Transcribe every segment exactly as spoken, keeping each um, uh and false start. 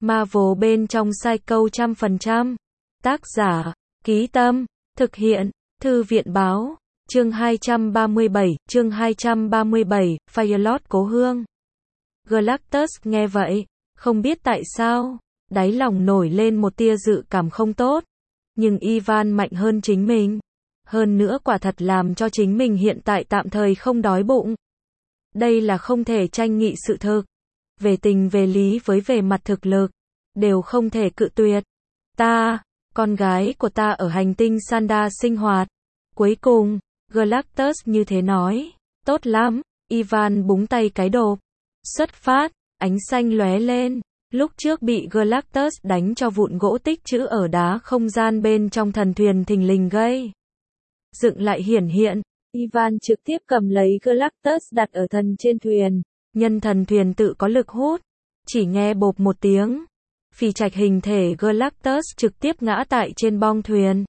Marvel bên trong Psycho trăm phần trăm. Tác giả, Ký Tâm, thực hiện, Thư viện Báo, chương hai trăm ba mươi bảy, chương hai trăm ba mươi bảy, Firelord Cố Hương. Galactus nghe vậy, không biết tại sao, đáy lòng nổi lên một tia dự cảm không tốt. Nhưng Ivan mạnh hơn chính mình. Hơn nữa quả thật làm cho chính mình hiện tại tạm thời không đói bụng. Đây là không thể tranh nghị sự thực. Về tình về lý với về mặt thực lực, đều không thể cự tuyệt. Ta, con gái của ta ở hành tinh Sanda sinh hoạt. Cuối cùng, Galactus như thế nói. Tốt lắm, Ivan búng tay cái đột. Xuất phát, ánh xanh lóe lên. Lúc trước bị Galactus đánh cho vụn gỗ tích trữ ở đá không gian bên trong thần thuyền thình lình gây dựng lại hiển hiện. Ivan trực tiếp cầm lấy Galactus đặt ở thần trên thuyền. Nhân thần thuyền tự có lực hút. Chỉ nghe bộp một tiếng. Phi trạch hình thể Galactus trực tiếp ngã tại trên bong thuyền.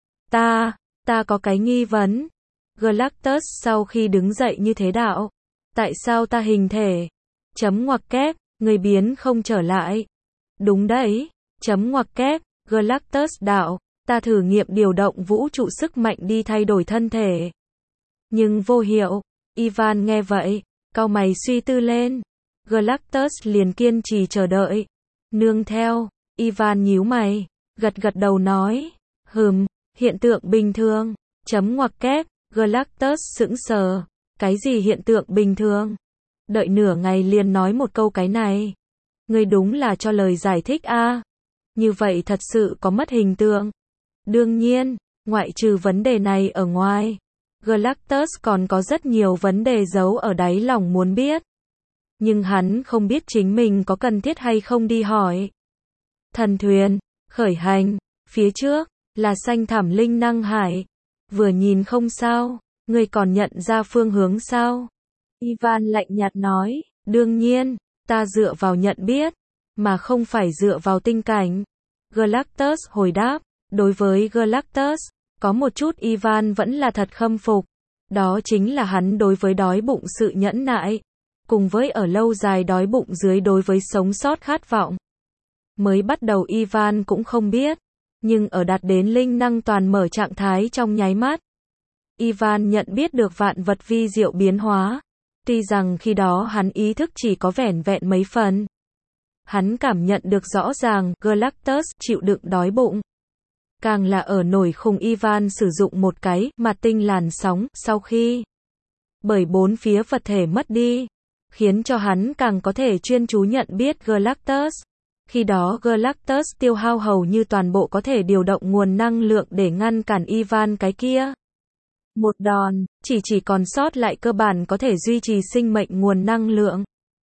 Ta, ta có cái nghi vấn. Galactus sau khi đứng dậy như thế đạo. Tại sao ta hình thể? Chấm ngoặc kép, người biến không trở lại. Đúng đấy, chấm ngoặc kép, Galactus đạo. Ta thử nghiệm điều động vũ trụ sức mạnh đi thay đổi thân thể. Nhưng vô hiệu. Ivan nghe vậy, cau mày suy tư lên. Galactus liền kiên trì chờ đợi. Nương theo, Ivan nhíu mày, gật gật đầu nói. Hừm, hiện tượng bình thường. Chấm ngoặc kép, Galactus sững sờ. Cái gì hiện tượng bình thường? Đợi nửa ngày liền nói một câu cái này. Ngươi đúng là cho lời giải thích a. À? Như vậy thật sự có mất hình tượng. Đương nhiên, ngoại trừ vấn đề này ở ngoài, Galactus còn có rất nhiều vấn đề giấu ở đáy lòng muốn biết. Nhưng hắn không biết chính mình có cần thiết hay không đi hỏi. Thần thuyền, khởi hành, phía trước, là xanh thẳm linh năng hải. Vừa nhìn không sao, ngươi còn nhận ra phương hướng sao? Ivan lạnh nhạt nói, đương nhiên, ta dựa vào nhận biết, mà không phải dựa vào tinh cảnh. Galactus hồi đáp, đối với Galactus, có một chút Ivan vẫn là thật khâm phục. Đó chính là hắn đối với đói bụng sự nhẫn nại, cùng với ở lâu dài đói bụng dưới đối với sống sót khát vọng. Mới bắt đầu Ivan cũng không biết, nhưng ở đạt đến linh năng toàn mở trạng thái trong nháy mắt, Ivan nhận biết được vạn vật vi diệu biến hóa. Tuy rằng khi đó hắn ý thức chỉ có vẻn vẹn mấy phần. Hắn cảm nhận được rõ ràng Galactus chịu đựng đói bụng. Càng là ở nổi khùng Ivan sử dụng một cái mặt tinh làn sóng sau khi bởi bốn phía vật thể mất đi, khiến cho hắn càng có thể chuyên chú nhận biết Galactus. Khi đó Galactus tiêu hao hầu như toàn bộ có thể điều động nguồn năng lượng để ngăn cản Ivan cái kia. Một đòn, chỉ chỉ còn sót lại cơ bản có thể duy trì sinh mệnh nguồn năng lượng.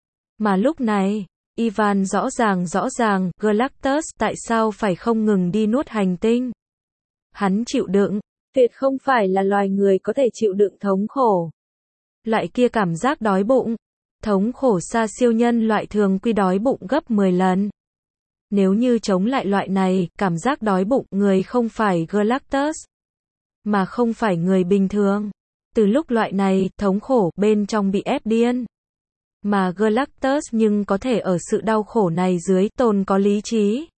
Mà lúc này, Ivan rõ ràng rõ ràng, Galactus tại sao phải không ngừng đi nuốt hành tinh. Hắn chịu đựng, tuyệt không phải là loài người có thể chịu đựng thống khổ. Loại kia cảm giác đói bụng, thống khổ xa siêu nhân loại thường quy đói bụng gấp mười lần. Nếu như chống lại loại này, cảm giác đói bụng người không phải Galactus, mà không phải người bình thường. Từ lúc loại này, thống khổ, bên trong bị ép điên. Mà Galactus nhưng có thể ở sự đau khổ này dưới tồn có lý trí.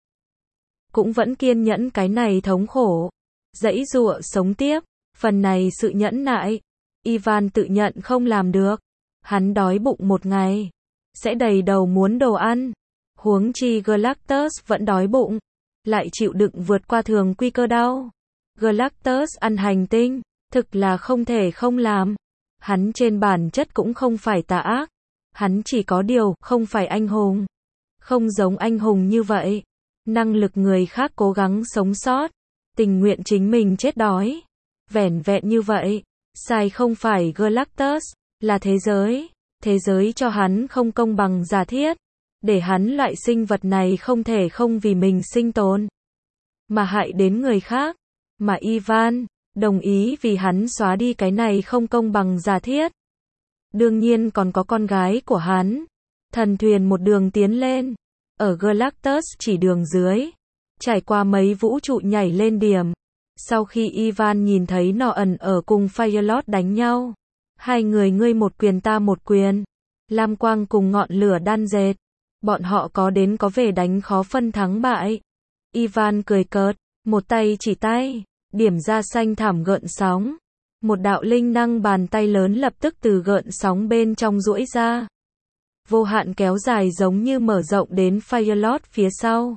Cũng vẫn kiên nhẫn cái này thống khổ. Dãy dụa sống tiếp. Phần này sự nhẫn nại. Ivan tự nhận không làm được. Hắn đói bụng một ngày. Sẽ đầy đầu muốn đồ ăn. Huống chi Galactus vẫn đói bụng. Lại chịu đựng vượt qua thường quy cơ đau. Galactus ăn hành tinh. Thực là không thể không làm. Hắn trên bản chất cũng không phải tà ác. Hắn chỉ có điều, không phải anh hùng. Không giống anh hùng như vậy. Năng lực người khác cố gắng sống sót. Tình nguyện chính mình chết đói. Vẻn vẹn như vậy. Sai không phải Galactus, là thế giới. Thế giới cho hắn không công bằng giả thiết. Để hắn loại sinh vật này không thể không vì mình sinh tồn. Mà hại đến người khác. Mà Ivan, đồng ý vì hắn xóa đi cái này không công bằng giả thiết. Đương nhiên còn có con gái của hắn. Thần thuyền một đường tiến lên. Ở Galactus chỉ đường dưới. Trải qua mấy vũ trụ nhảy lên điểm. Sau khi Ivan nhìn thấy nọ ẩn ở cùng Firelord đánh nhau. Hai người ngươi một quyền ta một quyền. Lam quang cùng ngọn lửa đan dệt. Bọn họ có đến có về đánh khó phân thắng bại. Ivan cười cợt, một tay chỉ tay, điểm ra xanh thảm gợn sóng. Một đạo linh năng bàn tay lớn lập tức từ gợn sóng bên trong duỗi ra. Vô hạn kéo dài giống như mở rộng đến Firelord phía sau.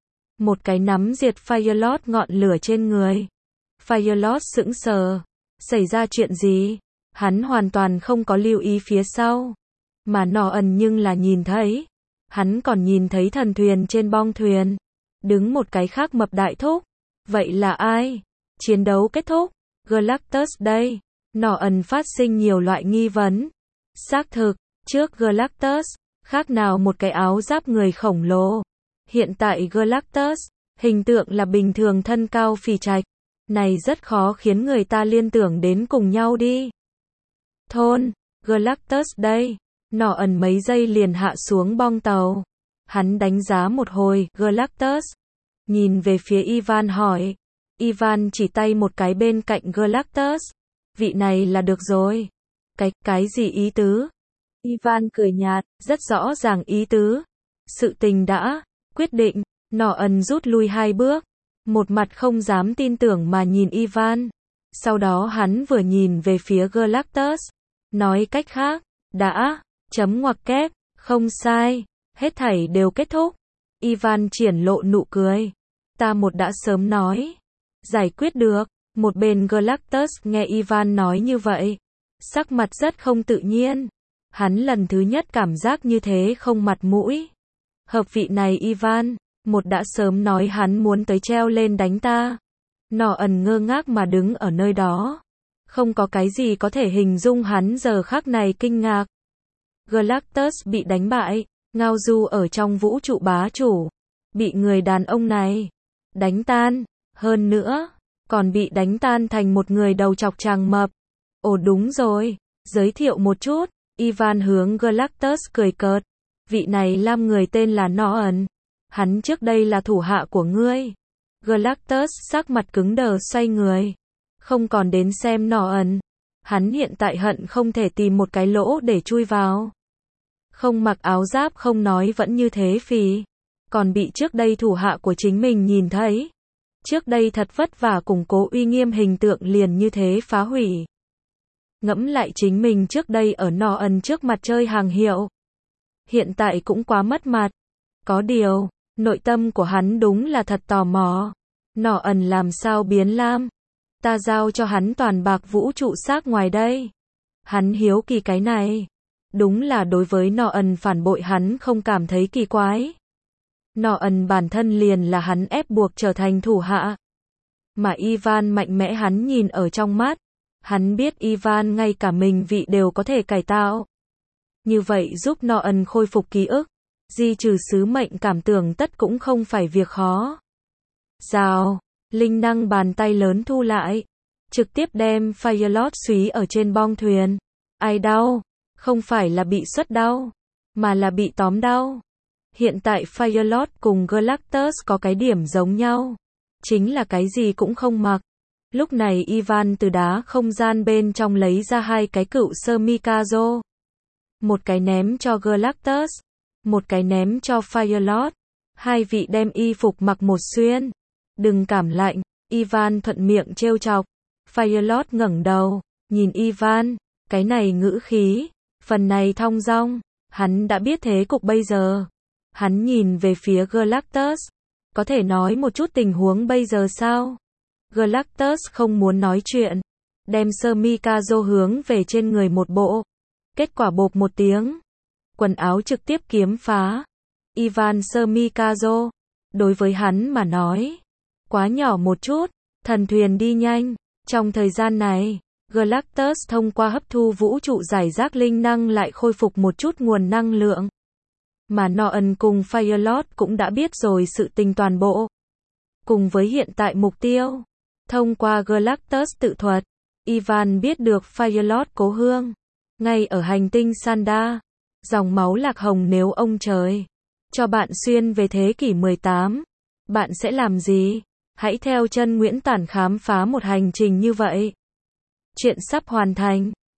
Một cái nắm diệt Firelord ngọn lửa trên người. Firelord sững sờ. Xảy ra chuyện gì? Hắn hoàn toàn không có lưu ý phía sau. Mà nọ ẩn nhưng là nhìn thấy. Hắn còn nhìn thấy thần thuyền trên bong thuyền. Đứng một cái khác mập đại thúc. Vậy là ai? Chiến đấu kết thúc. Galactus đây. Nọ ẩn phát sinh nhiều loại nghi vấn. Xác thực, trước Galactus, khác nào một cái áo giáp người khổng lồ. Hiện tại Galactus, hình tượng là bình thường thân cao phì trạch. Này rất khó khiến người ta liên tưởng đến cùng nhau đi. Thôn, Galactus đây. Nọ ẩn mấy giây liền hạ xuống bong tàu. Hắn đánh giá một hồi, Galactus. Nhìn về phía Ivan hỏi. Ivan chỉ tay một cái bên cạnh Galactus. Vị này là được rồi. Cái, cái gì ý tứ? Ivan cười nhạt, rất rõ ràng ý tứ. Sự tình đã quyết định. Nọ ẩn rút lui hai bước. Một mặt không dám tin tưởng mà nhìn Ivan. Sau đó hắn vừa nhìn về phía Galactus. Nói cách khác, đã chấm ngoặc kép, không sai, hết thảy đều kết thúc. Ivan triển lộ nụ cười. Ta một đã sớm nói. Giải quyết được. Một bên Galactus nghe Ivan nói như vậy. Sắc mặt rất không tự nhiên. Hắn lần thứ nhất cảm giác như thế không mặt mũi. Hợp vị này Ivan, một đã sớm nói hắn muốn tới treo lên đánh ta. Nọ ẩn ngơ ngác mà đứng ở nơi đó. Không có cái gì có thể hình dung hắn giờ khắc này kinh ngạc. Galactus bị đánh bại, ngao du ở trong vũ trụ bá chủ. Bị người đàn ông này đánh tan, hơn nữa, còn bị đánh tan thành một người đầu chọc chàng mập. Ồ đúng rồi, giới thiệu một chút, Ivan hướng Galactus cười cợt. Vị này lam người tên là Nọ ẩn. Hắn trước đây là thủ hạ của ngươi. Galactus sắc mặt cứng đờ xoay người. Không còn đến xem Nọ ẩn. Hắn hiện tại hận không thể tìm một cái lỗ để chui vào. Không mặc áo giáp không nói vẫn như thế phì. Còn bị trước đây thủ hạ của chính mình nhìn thấy. Trước đây thật vất vả củng cố uy nghiêm hình tượng liền như thế phá hủy. Ngẫm lại chính mình trước đây ở Nọ ẩn trước mặt chơi hàng hiệu. Hiện tại cũng quá mất mặt. Có điều, nội tâm của hắn đúng là thật tò mò. Nọ ẩn làm sao biến lam? Ta giao cho hắn toàn bạc vũ trụ xác ngoài đây. Hắn hiếu kỳ cái này. Đúng là đối với Nọ ẩn phản bội hắn không cảm thấy kỳ quái. Nọ ẩn bản thân liền là hắn ép buộc trở thành thủ hạ. Mà Ivan mạnh mẽ hắn nhìn ở trong mắt. Hắn biết Ivan ngay cả mình vị đều có thể cải tạo. Như vậy giúp Nọ ẩn khôi phục ký ức. Di trừ sứ mệnh cảm tưởng tất cũng không phải việc khó. Rào, linh năng bàn tay lớn thu lại. Trực tiếp đem Firelord xúy ở trên bong thuyền. Ai đau? Không phải là bị xuất đau, mà là bị tóm đau. Hiện tại Firelord cùng Galactus có cái điểm giống nhau. Chính là cái gì cũng không mặc. Lúc này Ivan từ đá không gian bên trong lấy ra hai cái cựu sơ Mikazo. Một cái ném cho Galactus. Một cái ném cho Firelord. Hai vị đem y phục mặc một xuyên. Đừng cảm lạnh. Ivan thuận miệng trêu chọc. Firelord ngẩng đầu. Nhìn Ivan. Cái này ngữ khí. Phần này thong dong. Hắn đã biết thế cục bây giờ. Hắn nhìn về phía Galactus. Có thể nói một chút tình huống bây giờ sao? Galactus không muốn nói chuyện. Đem sơ Mikazo hướng về trên người một bộ. Kết quả bộp một tiếng. Quần áo trực tiếp kiếm phá. Ivan sơ Mikazo. Đối với hắn mà nói. Quá nhỏ một chút. Thần thuyền đi nhanh. Trong thời gian này, Galactus thông qua hấp thu vũ trụ giải rác linh năng lại khôi phục một chút nguồn năng lượng. Mà Nọ ẩn cùng Firelord cũng đã biết rồi sự tình toàn bộ. Cùng với hiện tại mục tiêu. Thông qua Galactus tự thuật, Ivan biết được Firelord cố hương. Ngay ở hành tinh Sanda. Dòng máu lạc hồng nếu ông trời cho bạn xuyên về thế kỷ mười tám. Bạn sẽ làm gì? Hãy theo chân Nguyễn Tản khám phá một hành trình như vậy. Chuyện sắp hoàn thành.